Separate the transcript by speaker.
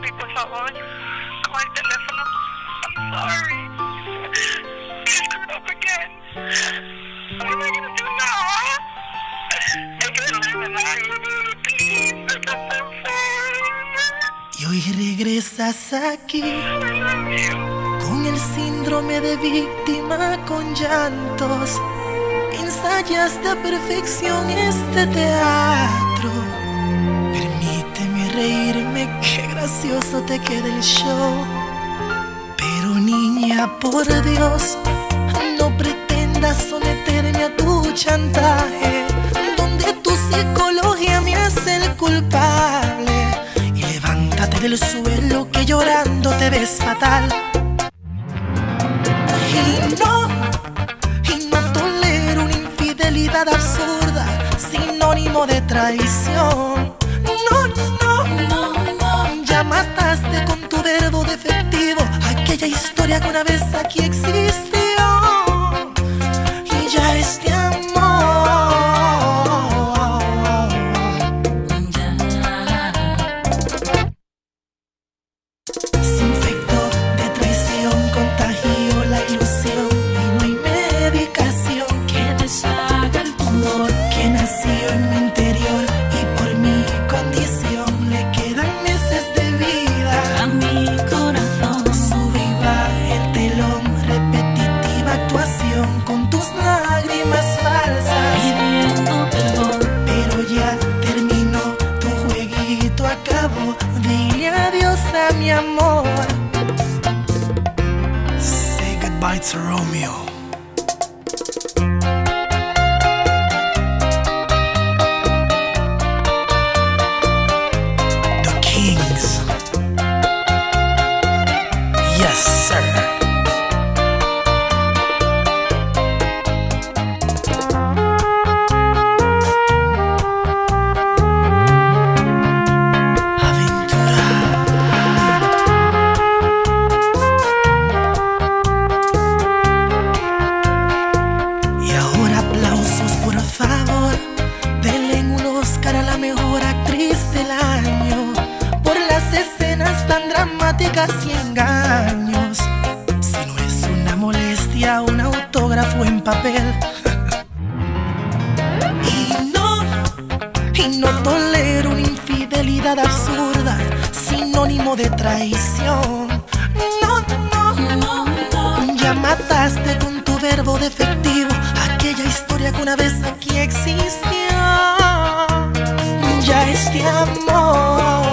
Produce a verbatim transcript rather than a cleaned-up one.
Speaker 1: papi, por favor. Coge el teléfono. I'm sorry. I screwed up again. What am I gonna do now? I can't live without you, please. I'm so sorry.
Speaker 2: Y hoy regresas aquí
Speaker 1: I love you.
Speaker 2: con el síndrome de víctima con llantos. Ensayaste a perfección este teatro. Permíteme reírme, qué gracioso te queda el show. Pero niña, por Dios, no pretendas someterme a tu chantaje, donde tu psicología me hace el culpable. Y levántate del suelo que llorando te ves fatal. Y no, y no tolero una infidelidad absurda, sinónimo de traición. No, no, no, no. Ya mataste con tu verbo defectivo aquella historia que una vez aquí existió. Y ya este amor se infectó de traición, contagió la ilusión. Y no hay medicación que deshaga el tumor que nació en mi interior. Y por mi condición le quedan meses de vida a mi corazón. Sube y baja el telón, repetitiva actuación con tus lágrimas falsas, pidiendo perdón. Pero ya terminó, tu jueguito acabó. Dile adiós a mi amor. Say goodbye to Romeo. The Kings. Yes, sir. Aventura. Y ahora aplausos, por favor. Denle un Oscar a la mejor actriz del año por las escenas tan dramáticas y engaños. Si no es una molestia, un autógrafo en papel. Y no, y no tolero una infidelidad absurda, sinónimo de traición. No, no, no, no. Ya mataste con tu verbo defectivo aquella historia que una vez aquí existió. Ya este amor